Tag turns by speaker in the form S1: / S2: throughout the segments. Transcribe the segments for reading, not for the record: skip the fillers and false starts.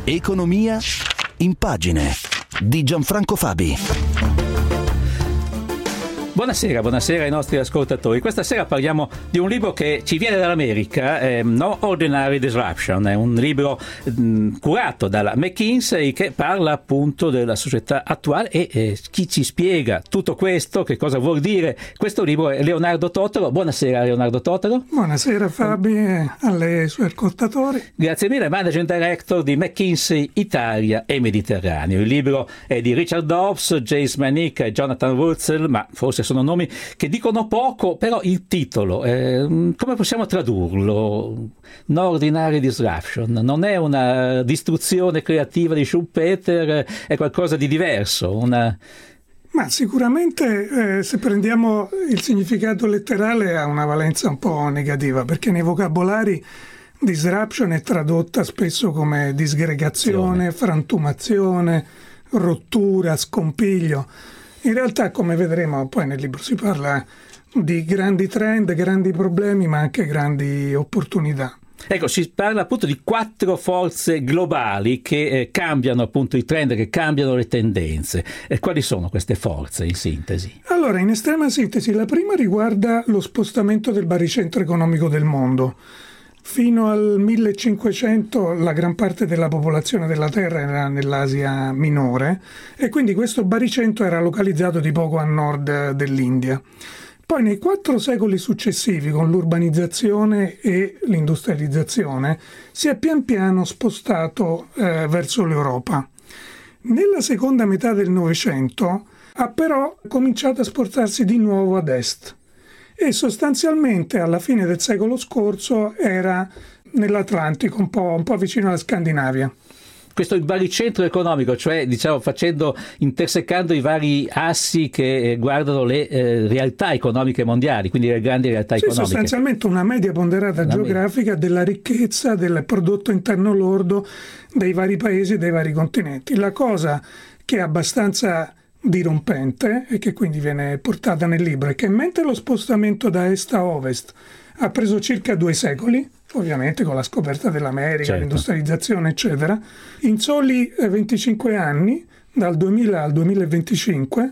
S1: Economia in pagine di Gianfranco Fabi.
S2: Buonasera ai nostri ascoltatori. Questa sera parliamo di un libro che ci viene dall'America, No Ordinary Disruption. È un libro curato dalla McKinsey che parla appunto della società attuale e chi ci spiega tutto questo, che cosa vuol dire questo libro, è Leonardo Totaro. Buonasera Leonardo Totaro.
S3: Buonasera Fabi e ai suoi ascoltatori.
S2: Grazie mille, Managing Director di McKinsey Italia e Mediterraneo. Il libro è di Richard Dobbs, James Manick e Jonathan Wurzel, ma forse sono nomi che dicono poco, però il titolo, come possiamo tradurlo? No Ordinary Disruption, non è una distruzione creativa di Schumpeter, è qualcosa di diverso, Ma
S3: sicuramente se prendiamo il significato letterale ha una valenza un po' negativa, perché nei vocabolari disruption è tradotta spesso come disgregazione, frantumazione, rottura, scompiglio. In realtà, come vedremo poi nel libro, si parla di grandi trend, grandi problemi, ma anche grandi opportunità.
S2: Ecco, si parla appunto di 4 forze globali che cambiano appunto i trend, che cambiano le tendenze. Quali sono queste forze in sintesi?
S3: Allora, in estrema sintesi, la prima riguarda lo spostamento del baricentro economico del mondo. Fino al 1500 la gran parte della popolazione della Terra era nell'Asia minore e quindi questo baricentro era localizzato di poco a nord dell'India. Poi nei 4 secoli successivi, con l'urbanizzazione e l'industrializzazione, si è pian piano spostato verso l'Europa. Nella seconda metà del Novecento ha però cominciato a spostarsi di nuovo ad est. E sostanzialmente alla fine del secolo scorso era nell'Atlantico, un po' vicino alla Scandinavia.
S2: Questo è il baricentro economico, cioè intersecando i vari assi che guardano le realtà economiche mondiali, quindi le grandi realtà economiche.
S3: Sostanzialmente una media ponderata geografica della ricchezza, del prodotto interno lordo dei vari paesi e dei vari continenti. La cosa che è abbastanza dirompente e che quindi viene portata nel libro è che mentre lo spostamento da est a ovest ha preso circa 2 secoli, ovviamente con la scoperta dell'America, certo, l'industrializzazione eccetera, in soli 25 anni, dal 2000 al 2025,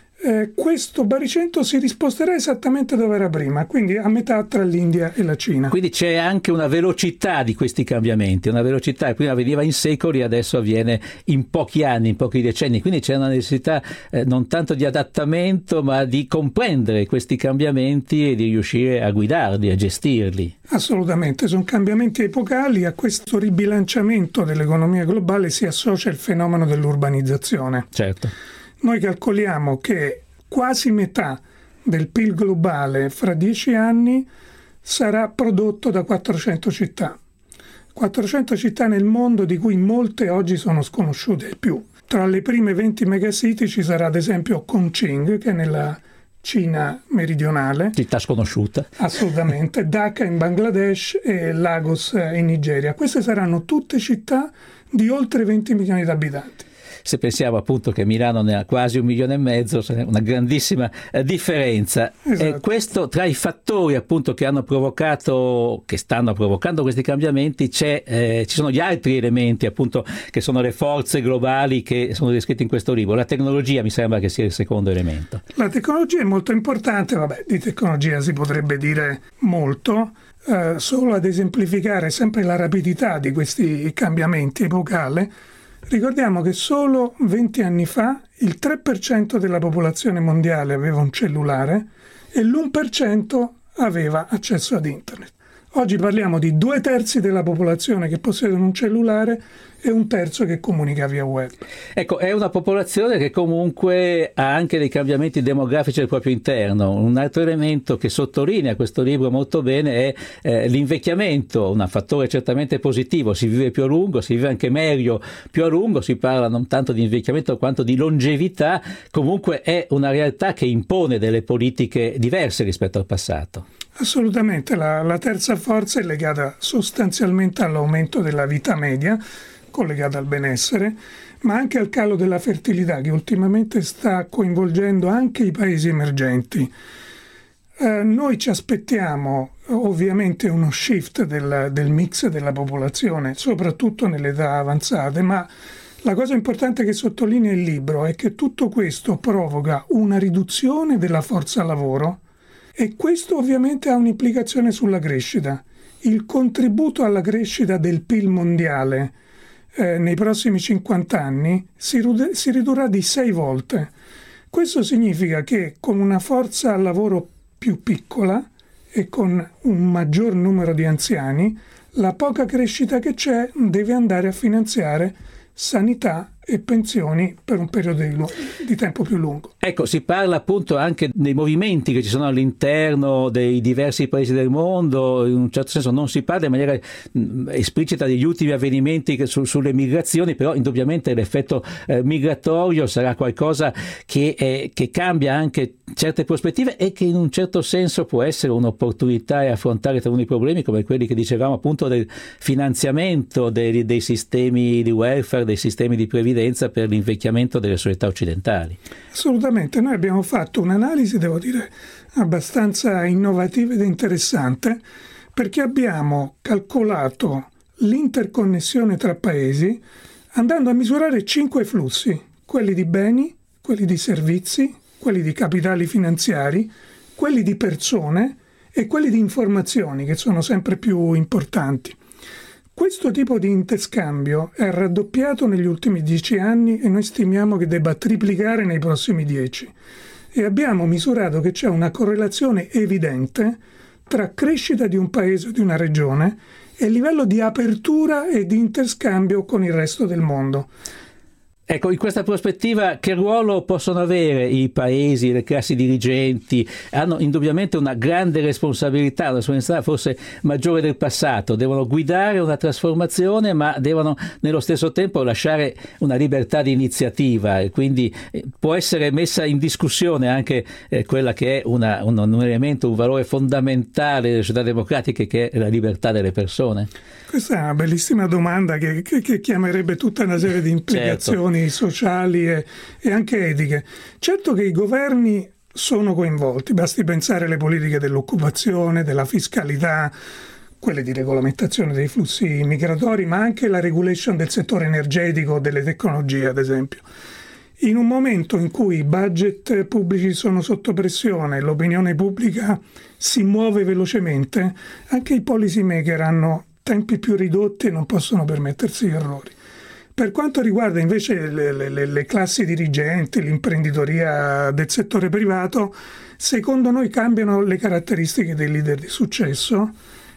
S3: questo baricentro si risposterà esattamente dove era prima, quindi a metà tra l'India e la Cina.
S2: Quindi c'è anche una velocità di questi cambiamenti, una velocità che prima avveniva in secoli, adesso avviene in pochi anni, in pochi decenni, quindi c'è una necessità non tanto di adattamento ma di comprendere questi cambiamenti e di riuscire a guidarli, a gestirli.
S3: Assolutamente, sono cambiamenti epocali. A questo ribilanciamento dell'economia globale si associa il fenomeno dell'urbanizzazione.
S2: Certo.
S3: Noi calcoliamo che quasi metà del PIL globale fra 10 anni sarà prodotto da 400 città. 400 città nel mondo, di cui molte oggi sono sconosciute ai più. Tra le prime 20 megacity ci sarà ad esempio Chongqing, che è nella Cina meridionale.
S2: Città sconosciuta.
S3: Assolutamente. Dhaka in Bangladesh e Lagos in Nigeria. Queste saranno tutte città di oltre 20 milioni di abitanti.
S2: Se pensiamo appunto che Milano ne ha quasi 1,5 milioni, una grandissima differenza.
S3: Esatto.
S2: Questo tra i fattori appunto che stanno provocando questi cambiamenti ci sono gli altri elementi appunto che sono le forze globali che sono descritti in questo libro. La tecnologia mi sembra che sia il secondo elemento.
S3: La tecnologia è molto importante, di tecnologia si potrebbe dire molto. Solo ad esemplificare sempre la rapidità di questi cambiamenti epocali, ricordiamo che solo 20 anni fa il 3% della popolazione mondiale aveva un cellulare e l'1% aveva accesso ad internet. Oggi parliamo di 2/3 della popolazione che possiedono un cellulare e 1/3 che comunica via web.
S2: Ecco, è una popolazione che comunque ha anche dei cambiamenti demografici al proprio interno. Un altro elemento che sottolinea questo libro molto bene è l'invecchiamento, un fattore certamente positivo. Si vive più a lungo, si vive anche meglio più a lungo, si parla non tanto di invecchiamento quanto di longevità. Comunque è una realtà che impone delle politiche diverse rispetto al passato.
S3: Assolutamente, la terza forza è legata sostanzialmente all'aumento della vita media, collegata al benessere, ma anche al calo della fertilità che ultimamente sta coinvolgendo anche i paesi emergenti. Noi ci aspettiamo ovviamente uno shift del mix della popolazione, soprattutto nelle età avanzate, ma la cosa importante che sottolinea il libro è che tutto questo provoca una riduzione della forza lavoro e questo ovviamente ha un'implicazione sulla crescita. Il contributo alla crescita del PIL mondiale nei prossimi 50 anni si ridurrà di 6 volte. Questo significa che con una forza lavoro più piccola e con un maggior numero di anziani, la poca crescita che c'è deve andare a finanziare sanità e pensioni per un periodo di tempo più lungo.
S2: Ecco, si parla appunto anche dei movimenti che ci sono all'interno dei diversi paesi del mondo, in un certo senso non si parla in maniera esplicita degli ultimi avvenimenti sulle migrazioni, però indubbiamente l'effetto migratorio sarà qualcosa che cambia anche certe prospettive e che in un certo senso può essere un'opportunità e affrontare taluni problemi come quelli che dicevamo appunto del finanziamento dei sistemi di welfare, dei sistemi di previdenza per l'invecchiamento delle società occidentali.
S3: Assolutamente, noi abbiamo fatto un'analisi, devo dire, abbastanza innovativa ed interessante, perché abbiamo calcolato l'interconnessione tra paesi andando a misurare 5 flussi, quelli di beni, quelli di servizi, quelli di capitali finanziari, quelli di persone e quelli di informazioni, che sono sempre più importanti. Questo tipo di interscambio è raddoppiato negli ultimi 10 anni e noi stimiamo che debba triplicare nei prossimi 10. E abbiamo misurato che c'è una correlazione evidente tra crescita di un paese o di una regione e livello di apertura e di interscambio con il resto del mondo.
S2: Ecco, in questa prospettiva che ruolo possono avere i paesi, le classi dirigenti? Hanno indubbiamente una grande responsabilità, una responsabilità forse maggiore del passato, devono guidare una trasformazione ma devono nello stesso tempo lasciare una libertà di iniziativa e quindi può essere messa in discussione anche quella che è un elemento, un valore fondamentale delle società democratiche che è la libertà delle persone?
S3: Questa è una bellissima domanda che chiamerebbe tutta una serie di implicazioni sociali e anche etiche. Certo che i governi sono coinvolti, basti pensare alle politiche dell'occupazione, della fiscalità, quelle di regolamentazione dei flussi migratori, ma anche la regulation del settore energetico, delle tecnologie ad esempio. In un momento in cui i budget pubblici sono sotto pressione, l'opinione pubblica si muove velocemente, anche i policy maker hanno tempi più ridotti e non possono permettersi errori. Per quanto riguarda invece le classi dirigenti, l'imprenditoria del settore privato, secondo noi cambiano le caratteristiche dei leader di successo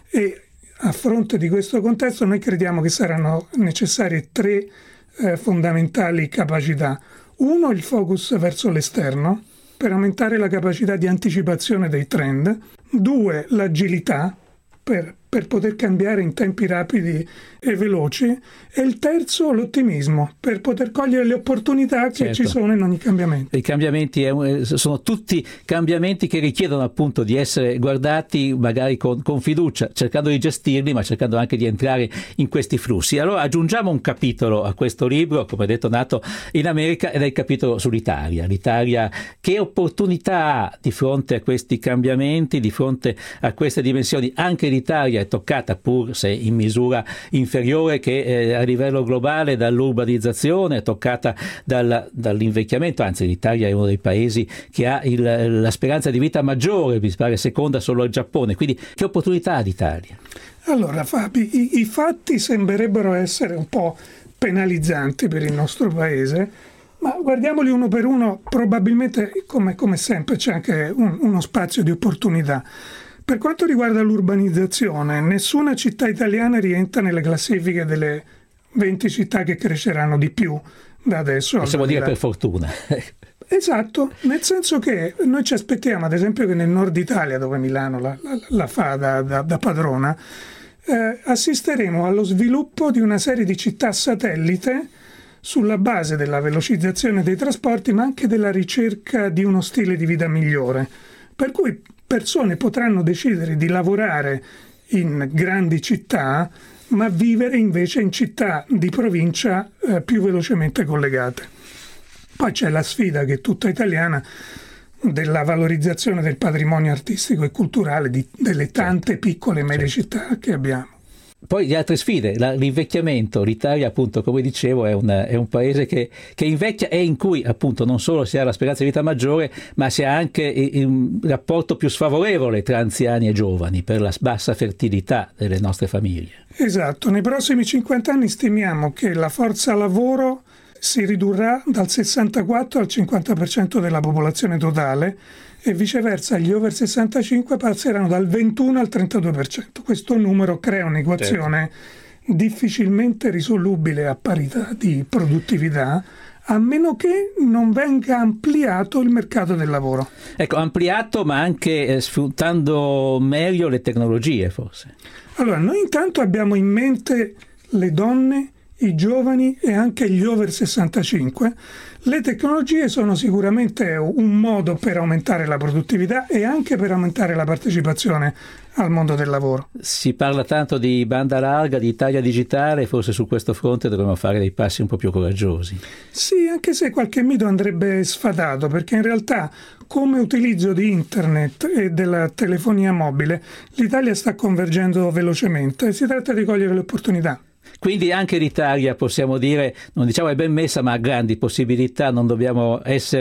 S3: e a fronte di questo contesto noi crediamo che saranno necessarie 3 fondamentali capacità. 1, il focus verso l'esterno per aumentare la capacità di anticipazione dei trend. 2, l'agilità per poter cambiare in tempi rapidi e veloci, e il terzo l'ottimismo per poter cogliere le opportunità che ci sono in ogni cambiamento.
S2: I cambiamenti sono tutti cambiamenti che richiedono appunto di essere guardati magari con fiducia, cercando di gestirli ma cercando anche di entrare in questi flussi. Allora aggiungiamo un capitolo a questo libro, come detto nato in America, ed è il capitolo sull'Italia. L'Italia che opportunità ha di fronte a questi cambiamenti, di fronte a queste dimensioni? Anche l'Italia è toccata, pur se in misura inferiore che a livello globale, dall'urbanizzazione, è toccata dall'invecchiamento, anzi l'Italia è uno dei paesi che ha la speranza di vita maggiore, mi pare seconda solo al Giappone, quindi che opportunità ha l'Italia?
S3: Allora Fabi, i fatti sembrerebbero essere un po' penalizzanti per il nostro paese, ma guardiamoli uno per uno, probabilmente come sempre c'è anche uno spazio di opportunità. Per quanto riguarda l'urbanizzazione, nessuna città italiana rientra nelle classifiche delle 20 città che cresceranno di più da adesso.
S2: Possiamo dire per fortuna.
S3: Esatto, nel senso che noi ci aspettiamo, ad esempio, che nel nord Italia, dove Milano la fa da padrona, assisteremo allo sviluppo di una serie di città satellite sulla base della velocizzazione dei trasporti, ma anche della ricerca di uno stile di vita migliore. Per cui persone potranno decidere di lavorare in grandi città, ma vivere invece in città di provincia più velocemente collegate. Poi c'è la sfida che è tutta italiana della valorizzazione del patrimonio artistico e culturale delle tante piccole e medie città che abbiamo.
S2: Poi le altre sfide, l'invecchiamento. L'Italia, appunto, come dicevo, è un paese che invecchia e in cui, appunto, non solo si ha la speranza di vita maggiore, ma si ha anche un rapporto più sfavorevole tra anziani e giovani per la bassa fertilità delle nostre famiglie.
S3: Esatto, nei prossimi 50 anni stimiamo che la forza lavoro si ridurrà dal 64 al 50% della popolazione totale e viceversa gli over 65 passeranno dal 21 al 32%. Questo numero crea un'equazione difficilmente risolubile a parità di produttività, a meno che non venga ampliato il mercato del lavoro.
S2: Ecco, ampliato ma anche sfruttando meglio le tecnologie forse.
S3: Allora, noi intanto abbiamo in mente le donne, i giovani e anche gli over 65. Le tecnologie sono sicuramente un modo per aumentare la produttività e anche per aumentare la partecipazione al mondo del lavoro.
S2: Si parla tanto di banda larga, di Italia digitale, forse su questo fronte dovremmo fare dei passi un po' più coraggiosi.
S3: Sì, anche se qualche mito andrebbe sfatato, perché in realtà come utilizzo di internet e della telefonia mobile l'Italia sta convergendo velocemente e si tratta di cogliere le opportunità.
S2: Quindi anche l'Italia, possiamo dire, non diciamo è ben messa, ma ha grandi possibilità, non dobbiamo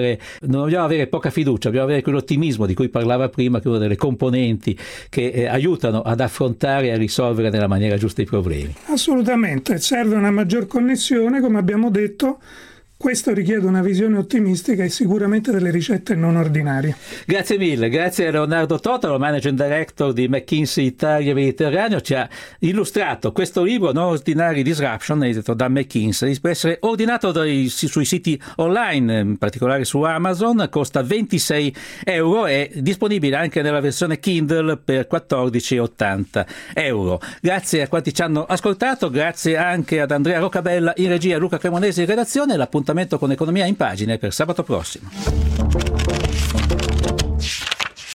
S2: avere poca fiducia, dobbiamo avere quell'ottimismo di cui parlava prima, che è una delle componenti che aiutano ad affrontare e a risolvere nella maniera giusta i problemi.
S3: Assolutamente, serve una maggior connessione, come abbiamo detto. Questo richiede una visione ottimistica e sicuramente delle ricette non ordinarie.
S2: Grazie mille, grazie a Leonardo Totaro, Managing Director di McKinsey Italia Mediterraneo, ci ha illustrato questo libro Non Ordinary Disruption, edito da McKinsey, può essere ordinato sui siti online, in particolare su Amazon, costa 26 euro, è disponibile anche nella versione Kindle per 14,80 euro. Grazie a quanti ci hanno ascoltato, grazie anche ad Andrea Roccabella in regia, Luca Cremonesi in redazione. L'appuntamento con Economia in Pagine per sabato prossimo.